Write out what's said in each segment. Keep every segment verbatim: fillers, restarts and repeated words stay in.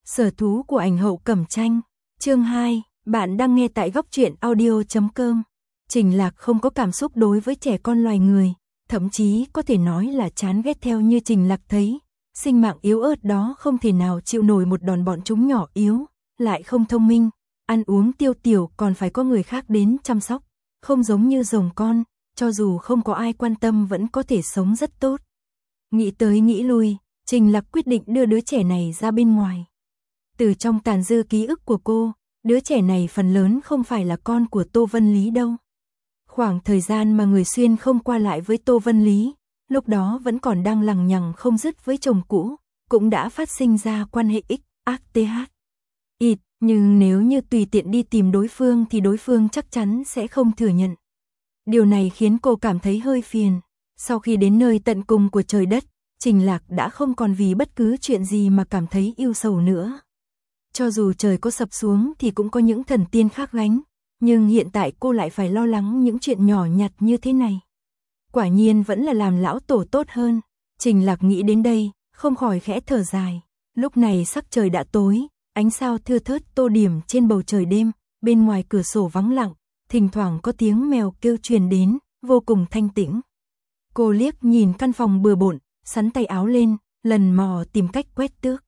Sở thú của ảnh hậu Cẩm Tranh. Chương hai, bạn đang nghe tại góc truyện audio chấm com. Trình Lạc không có cảm xúc đối với trẻ con loài người, thậm chí có thể nói là chán ghét. Theo như Trình Lạc thấy, sinh mạng yếu ớt đó không thể nào chịu nổi một đòn. Bọn chúng nhỏ yếu, lại không thông minh, ăn uống tiêu tiểu, còn phải có người khác đến chăm sóc, không giống như rồng con, cho dù không có ai quan tâm vẫn có thể sống rất tốt. Nghĩ tới nghĩ lui, Trình Lạc quyết định đưa đứa trẻ này ra bên ngoài. Từ trong tàn dư ký ức của cô, đứa trẻ này phần lớn không phải là con của Tô Vân Lý đâu. Khoảng thời gian mà người xuyên không qua lại với Tô Vân Lý, lúc đó vẫn còn đang lằng nhằng không dứt với chồng cũ, cũng đã phát sinh ra quan hệ X, ác T H. Ít, nhưng nếu như tùy tiện đi tìm đối phương thì đối phương chắc chắn sẽ không thừa nhận. Điều này khiến cô cảm thấy hơi phiền. Sau khi đến nơi tận cùng của trời đất, Trình Lạc đã không còn vì bất cứ chuyện gì mà cảm thấy ưu sầu nữa. Cho dù trời có sập xuống thì cũng có những thần tiên khác gánh, nhưng hiện tại cô lại phải lo lắng những chuyện nhỏ nhặt như thế này. Quả nhiên vẫn là làm lão tổ tốt hơn. Trình Lạc nghĩ đến đây, không khỏi khẽ thở dài. Lúc này sắc trời đã tối, ánh sao thưa thớt tô điểm trên bầu trời đêm, bên ngoài cửa sổ vắng lặng, thỉnh thoảng có tiếng mèo kêu truyền đến, vô cùng thanh tĩnh. Cô liếc nhìn căn phòng bừa bộn, sắn tay áo lên, lần mò tìm cách quét tước.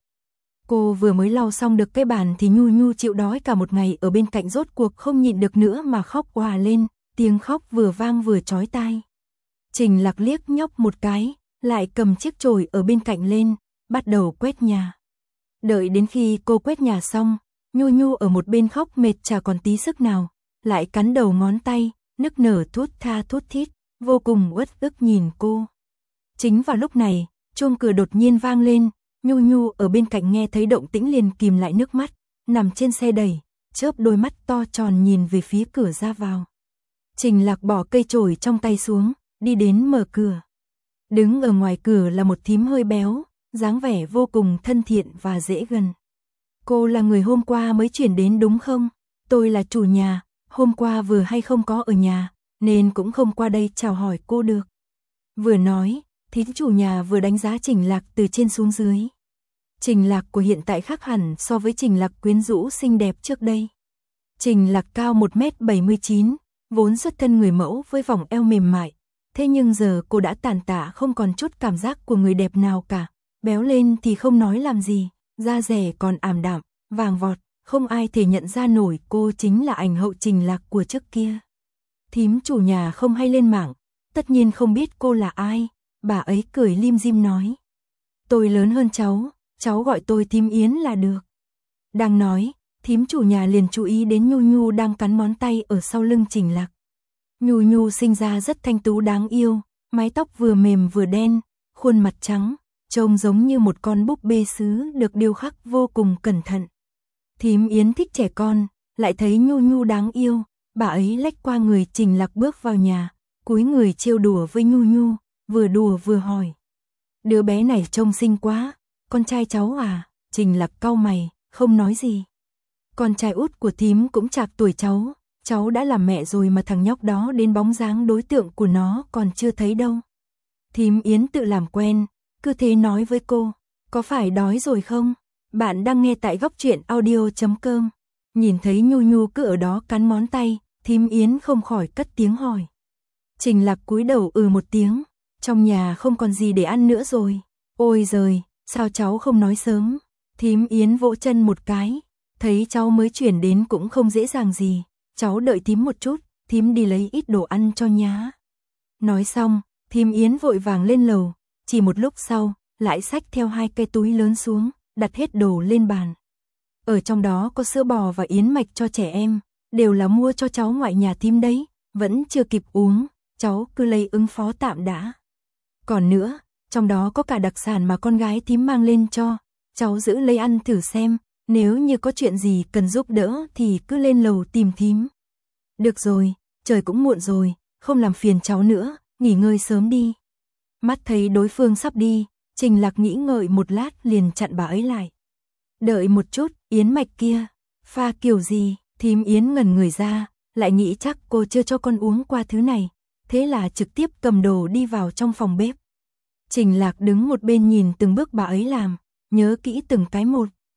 Cô vừa mới lau xong được cái bàn thì Nhu Nhu chịu đói cả một ngày ở bên cạnh rốt cuộc không nhịn được nữa mà khóc òa lên, tiếng khóc vừa vang vừa chói tai. Trình Lạc liếc nhóc một cái, lại cầm chiếc chổi ở bên cạnh lên, bắt đầu quét nhà. Đợi đến khi cô quét nhà xong, Nhu Nhu ở một bên khóc mệt chả còn tí sức nào, lại cắn đầu ngón tay, nức nở thút tha thút thít, vô cùng uất ức nhìn cô. Chính vào lúc này, chuông cửa đột nhiên vang lên, Nhu Nhu ở bên cạnh nghe thấy động tĩnh liền kìm lại nước mắt, nằm trên xe đẩy, chớp đôi mắt to tròn nhìn về phía cửa ra vào. Trình Lạc bỏ cây chổi trong tay xuống, đi đến mở cửa. Đứng ở ngoài cửa là một thím hơi béo, dáng vẻ vô cùng thân thiện và dễ gần. Cô là người hôm qua mới chuyển đến đúng không? Tôi là chủ nhà, hôm qua vừa hay không có ở nhà, nên cũng không qua đây chào hỏi cô được. Vừa nói, thím chủ nhà vừa đánh giá Trình Lạc từ trên xuống dưới. Trình Lạc của hiện tại khác hẳn so với Trình Lạc quyến rũ xinh đẹp trước đây. Trình Lạc cao một mét bảy mươi chín, vốn xuất thân người mẫu với vòng eo mềm mại. Thế nhưng giờ cô đã tàn tạ không còn chút cảm giác của người đẹp nào cả. Béo lên thì không nói làm gì, da dẻ còn ảm đạm, vàng vọt, không ai thể nhận ra nổi cô chính là ảnh hậu Trình Lạc của trước kia. Thím chủ nhà không hay lên mạng, tất nhiên không biết cô là ai, bà ấy cười lim dim nói. Tôi lớn hơn cháu, cháu gọi tôi thím Yến là được. Đang nói, thím chủ nhà liền chú ý đến Nhu Nhu đang cắn ngón tay ở sau lưng Trình Lạc. Nhu Nhu sinh ra rất thanh tú đáng yêu, mái tóc vừa mềm vừa đen, khuôn mặt trắng, trông giống như một con búp bê sứ được điêu khắc vô cùng cẩn thận. Thím Yến thích trẻ con, lại thấy Nhu Nhu đáng yêu, bà ấy lách qua người Trình Lạc bước vào nhà, cúi người trêu đùa với Nhu Nhu, vừa đùa vừa hỏi. Đứa bé này trông xinh quá, con trai cháu à? Trình Lạc cau mày, không nói gì. Con trai út của thím cũng chạc tuổi cháu, cháu đã làm mẹ rồi mà thằng nhóc đó đến bóng dáng đối tượng của nó còn chưa thấy đâu. Thím Yến tự làm quen, cứ thế nói với cô, có phải đói rồi không? Bạn đang nghe tại góc truyện audio chấm com. Nhìn thấy Nhu Nhu cứ ở đó cắn ngón tay, thím Yến không khỏi cất tiếng hỏi. Trình Lạc cúi đầu ừ một tiếng, trong nhà không còn gì để ăn nữa rồi. Ôi giời, sao cháu không nói sớm? Thím Yến vỗ chân một cái, thấy cháu mới chuyển đến cũng không dễ dàng gì, cháu đợi thím một chút, thím đi lấy ít đồ ăn cho nhá. Nói xong, thím Yến vội vàng lên lầu, chỉ một lúc sau, lại xách theo hai cái túi lớn xuống, đặt hết đồ lên bàn. Ở trong đó có sữa bò và yến mạch cho trẻ em, đều là mua cho cháu ngoại nhà thím đấy, vẫn chưa kịp uống, cháu cứ lấy ứng phó tạm đã. Còn nữa, trong đó có cả đặc sản mà con gái thím mang lên cho, cháu giữ lấy ăn thử xem, nếu như có chuyện gì cần giúp đỡ thì cứ lên lầu tìm thím. Được rồi, trời cũng muộn rồi, không làm phiền cháu nữa, nghỉ ngơi sớm đi. Mắt thấy đối phương sắp đi, Trình Lạc nghĩ ngợi một lát liền chặn bà ấy lại. Đợi một chút, yến mạch kia, pha kiểu gì? Thím Yến ngẩn người ra, lại nghĩ chắc cô chưa cho con uống qua thứ này, thế là trực tiếp cầm đồ đi vào trong phòng bếp. Trình Lạc đứng một bên nhìn từng bước bà ấy làm, nhớ kỹ từng cái một.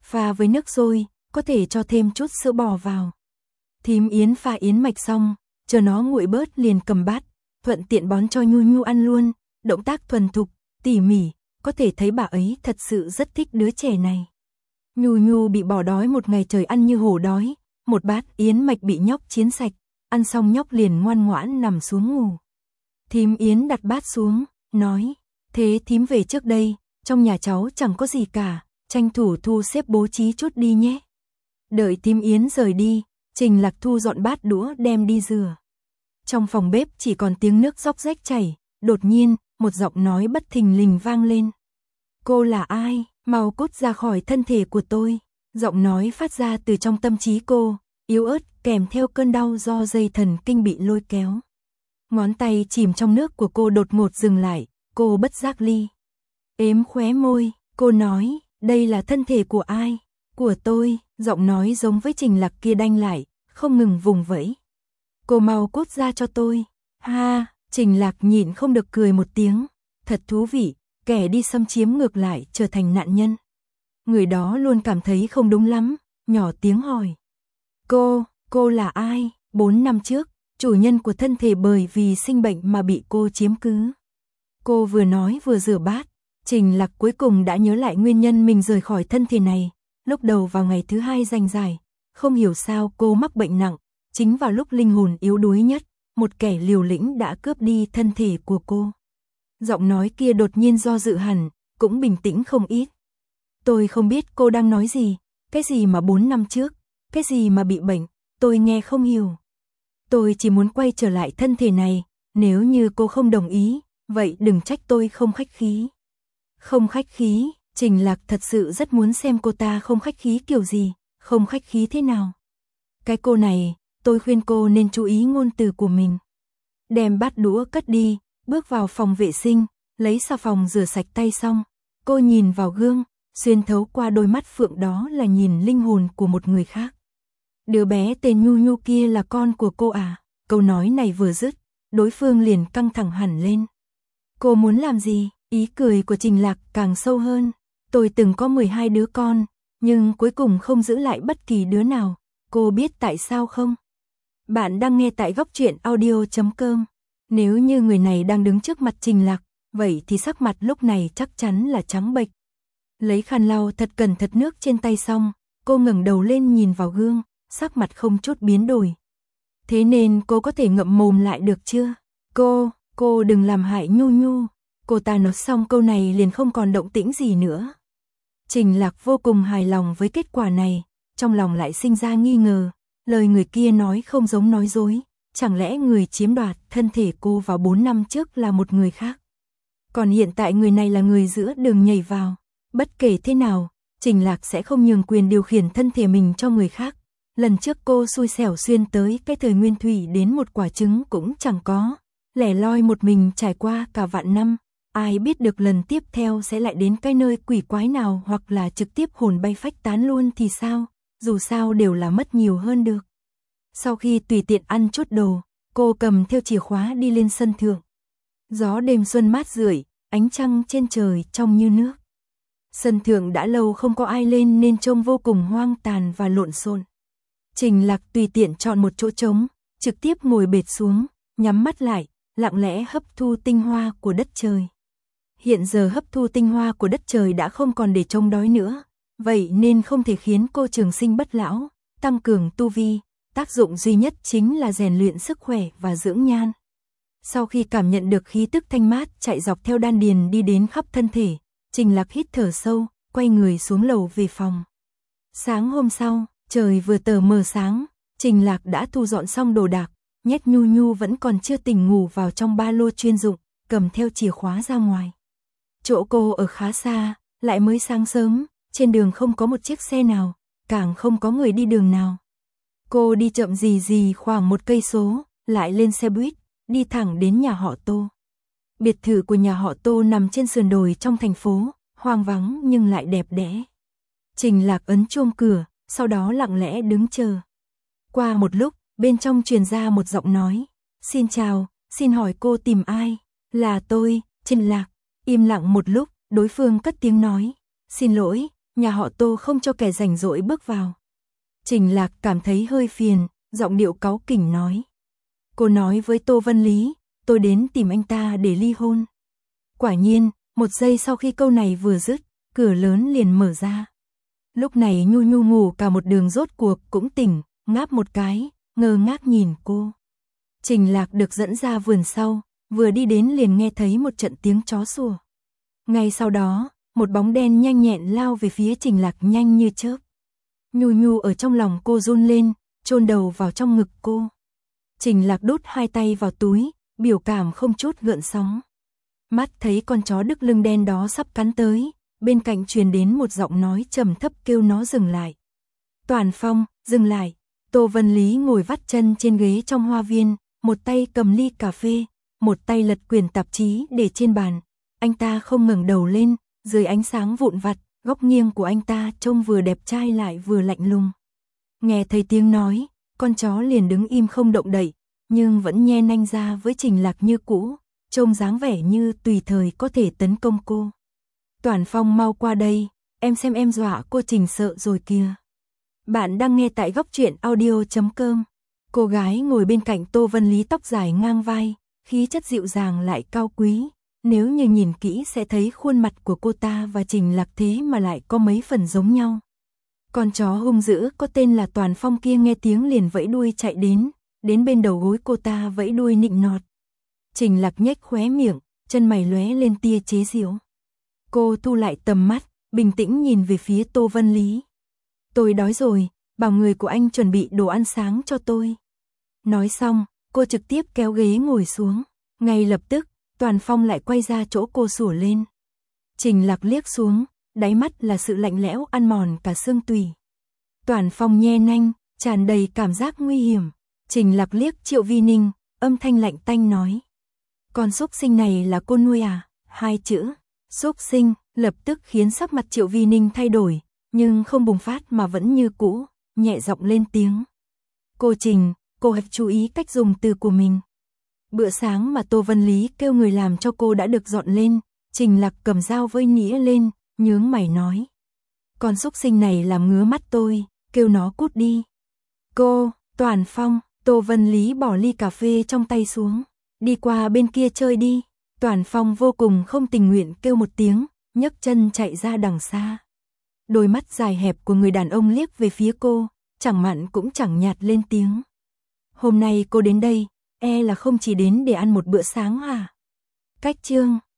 pha với nước sôi, có thể cho thêm chút sữa bò vào. Thím Yến pha yến mạch xong, chờ nó nguội bớt liền cầm bát, thuận tiện bón cho Nhu Nhu ăn luôn, động tác thuần thục, tỉ mỉ, có thể thấy bà ấy thật sự rất thích đứa trẻ này. Nhu Nhu bị bỏ đói một ngày trời ăn như hổ đói, một bát yến mạch bị nhóc chiến sạch, ăn xong nhóc liền ngoan ngoãn nằm xuống ngủ. Thím Yến đặt bát xuống, nói, thế thím về trước đây, trong nhà cháu chẳng có gì cả, tranh thủ thu xếp bố trí chút đi nhé. Đợi thím Yến rời đi, Trình Lạc thu dọn bát đũa đem đi rửa. Trong phòng bếp chỉ còn tiếng nước róc rách chảy, đột nhiên, một giọng nói bất thình lình vang lên. Cô là ai? Mau cút ra khỏi thân thể của tôi. Giọng nói phát ra từ trong tâm trí cô, yếu ớt kèm theo cơn đau do dây thần kinh bị lôi kéo. Ngón tay chìm trong nước của cô đột ngột dừng lại, cô bất giác ly. Ếm khóe môi, cô nói, đây là thân thể của ai? Của tôi, giọng nói giống với Trình Lạc kia đanh lại, không ngừng vùng vẫy. Cô mau cút ra cho tôi. Ha, Trình Lạc nhịn không được cười một tiếng, thật thú vị, kẻ đi xâm chiếm ngược lại trở thành nạn nhân. Người đó luôn cảm thấy không đúng lắm, nhỏ tiếng hỏi. Cô, cô là ai? Bốn năm trước, chủ nhân của thân thể bởi vì sinh bệnh mà bị cô chiếm cứ. Cô vừa nói vừa rửa bát, Trình Lạc cuối cùng đã nhớ lại nguyên nhân mình rời khỏi thân thể này. Lúc đầu vào ngày thứ hai rành dài, không hiểu sao cô mắc bệnh nặng, chính vào lúc linh hồn yếu đuối nhất, một kẻ liều lĩnh đã cướp đi thân thể của cô. Giọng nói kia đột nhiên do dự hẳn, cũng bình tĩnh không ít. Tôi không biết cô đang nói gì, cái gì mà bốn năm trước, cái gì mà bị bệnh, tôi nghe không hiểu. Tôi chỉ muốn quay trở lại thân thể này, nếu như cô không đồng ý, vậy đừng trách tôi không khách khí. Không khách khí, Trình Lạc thật sự rất muốn xem cô ta không khách khí kiểu gì, không khách khí thế nào. Cái cô này, tôi khuyên cô nên chú ý ngôn từ của mình. Đem bát đũa cất đi, bước vào phòng vệ sinh, lấy xà phòng rửa sạch tay xong, cô nhìn vào gương, xuyên thấu qua đôi mắt phượng đó là nhìn linh hồn của một người khác. Đứa bé tên Nhu Nhu kia là con của cô à? Câu nói này vừa dứt, đối phương liền căng thẳng hẳn lên. Cô muốn làm gì? Ý cười của Trình Lạc càng sâu hơn. Tôi từng có mười hai đứa con, nhưng cuối cùng không giữ lại bất kỳ đứa nào. Cô biết tại sao không? Bạn đang nghe tại góc truyện audio chấm com. Nếu như người này đang đứng trước mặt Trình Lạc, vậy thì sắc mặt lúc này chắc chắn là trắng bệch. Lấy khăn lau thật cẩn thận nước trên tay xong, cô ngẩng đầu lên nhìn vào gương, sắc mặt không chút biến đổi. Thế nên cô có thể ngậm mồm lại được chưa? Cô, cô đừng làm hại Nhu Nhu. Cô ta nói xong câu này liền không còn động tĩnh gì nữa. Trình Lạc vô cùng hài lòng với kết quả này, trong lòng lại sinh ra nghi ngờ, lời người kia nói không giống nói dối, chẳng lẽ người chiếm đoạt thân thể cô vào bốn năm trước là một người khác? Còn hiện tại người này là người giữa đường nhảy vào, bất kể thế nào, Trình Lạc sẽ không nhường quyền điều khiển thân thể mình cho người khác. Lần trước cô xui xẻo xuyên tới cái thời nguyên thủy đến một quả trứng cũng chẳng có, lẻ loi một mình trải qua cả vạn năm. Ai biết được lần tiếp theo sẽ lại đến cái nơi quỷ quái nào hoặc là trực tiếp hồn bay phách tán luôn thì sao, dù sao đều là mất nhiều hơn được. Sau khi tùy tiện ăn chút đồ, cô cầm theo chìa khóa đi lên sân thượng. Gió đêm xuân mát rượi, ánh trăng trên trời trong như nước. Sân thượng đã lâu không có ai lên nên trông vô cùng hoang tàn và lộn xộn. Trình Lạc tùy tiện chọn một chỗ trống, trực tiếp ngồi bệt xuống, nhắm mắt lại, lặng lẽ hấp thu tinh hoa của đất trời. Hiện giờ hấp thu tinh hoa của đất trời đã không còn để trông đói nữa, vậy nên không thể khiến cô trường sinh bất lão, tăng cường tu vi, tác dụng duy nhất chính là rèn luyện sức khỏe và dưỡng nhan. Sau khi cảm nhận được khí tức thanh mát chạy dọc theo đan điền đi đến khắp thân thể, Trình Lạc hít thở sâu, quay người xuống lầu về phòng. Sáng hôm sau, trời vừa tờ mờ sáng, Trình Lạc đã thu dọn xong đồ đạc, nhét Nhu Nhu vẫn còn chưa tỉnh ngủ vào trong ba lô chuyên dụng, cầm theo chìa khóa ra ngoài. Chỗ cô ở khá xa, lại mới sáng sớm, trên đường không có một chiếc xe nào, càng không có người đi đường nào. Cô đi chậm gì gì khoảng một cây số, lại lên xe buýt, đi thẳng đến nhà họ Tô. Biệt thự của nhà họ Tô nằm trên sườn đồi trong thành phố, hoang vắng nhưng lại đẹp đẽ. Trình Lạc ấn chuông cửa, sau đó lặng lẽ đứng chờ. Qua một lúc, bên trong truyền ra một giọng nói. Xin chào, xin hỏi cô tìm ai? Là tôi, Trình Lạc. Im lặng một lúc, đối phương cất tiếng nói. Xin lỗi, nhà họ Tô không cho kẻ rảnh rỗi bước vào. Trình Lạc cảm thấy hơi phiền, giọng điệu cáu kỉnh nói. Cô nói với Tô Vân Lý, tôi đến tìm anh ta để ly hôn. Quả nhiên, một giây sau khi câu này vừa dứt, cửa lớn liền mở ra. Lúc này Nhu Nhu ngủ cả một đường rốt cuộc cũng tỉnh, ngáp một cái, ngơ ngác nhìn cô. Trình Lạc được dẫn ra vườn sau, vừa đi đến liền nghe thấy một trận tiếng chó sủa. Ngay sau đó, một bóng đen nhanh nhẹn lao về phía Trình Lạc nhanh như chớp. Nhu Nhu ở trong lòng cô run lên, chôn đầu vào trong ngực cô. Trình Lạc đút hai tay vào túi, biểu cảm không chút gợn sóng. Mắt thấy con chó đực lưng đen đó sắp cắn tới, bên cạnh truyền đến một giọng nói trầm thấp kêu nó dừng lại. Toàn Phong, dừng lại. Tô Vân Lý ngồi vắt chân trên ghế trong hoa viên, một tay cầm ly cà phê, một tay lật quyển tạp chí để trên bàn. Anh ta không ngẩng đầu lên, dưới ánh sáng vụn vặt, góc nghiêng của anh ta trông vừa đẹp trai lại vừa lạnh lùng. Nghe thấy tiếng nói, con chó liền đứng im không động đậy, nhưng vẫn nhe nanh ra với Trình Lạc như cũ, trông dáng vẻ như tùy thời có thể tấn công cô. Toàn Phong mau qua đây, em xem em dọa cô Trình sợ rồi kìa. Bạn đang nghe tại góc truyện audio chấm com. Cô gái ngồi bên cạnh Tô Vân Lý tóc dài ngang vai, khí chất dịu dàng lại cao quý. Nếu như nhìn kỹ sẽ thấy khuôn mặt của cô ta và Trình Lạc thế mà lại có mấy phần giống nhau. Con chó hung dữ có tên là Toàn Phong kia nghe tiếng liền vẫy đuôi chạy đến, đến bên đầu gối cô ta vẫy đuôi nịnh nọt. Trình Lạc nhếch khóe miệng, chân mày lóe lên tia chế giễu. Cô thu lại tầm mắt, bình tĩnh nhìn về phía Tô Vân Lý. Tôi đói rồi, bảo người của anh chuẩn bị đồ ăn sáng cho tôi. Nói xong, cô trực tiếp kéo ghế ngồi xuống. Ngay lập tức, Toàn Phong lại quay ra chỗ cô sủa lên. Trình Lạc liếc xuống, đáy mắt là sự lạnh lẽo ăn mòn cả xương tủy. Toàn Phong nhe nanh, tràn đầy cảm giác nguy hiểm. Trình Lạc liếc Triệu Vi Ninh, âm thanh lạnh tanh nói. Con xúc sinh này là cô nuôi à? Hai chữ, xúc sinh, lập tức khiến sắc mặt Triệu Vi Ninh thay đổi, nhưng không bùng phát mà vẫn như cũ, nhẹ giọng lên tiếng. Cô Trình, cô hãy chú ý cách dùng từ của mình. Bữa sáng mà Tô Vân Lý kêu người làm cho cô đã được dọn lên, Trình Lạc cầm dao vơi nĩa lên, nhướng mày nói. Con xúc sinh này làm ngứa mắt tôi, kêu nó cút đi. Cô, Toàn Phong, Tô Vân Lý bỏ ly cà phê trong tay xuống, đi qua bên kia chơi đi. Toàn Phong vô cùng không tình nguyện kêu một tiếng, nhấc chân chạy ra đằng xa. Đôi mắt dài hẹp của người đàn ông liếc về phía cô, chẳng mặn cũng chẳng nhạt lên tiếng. Hôm nay cô đến đây, e là không chỉ đến để ăn một bữa sáng à? Cách chương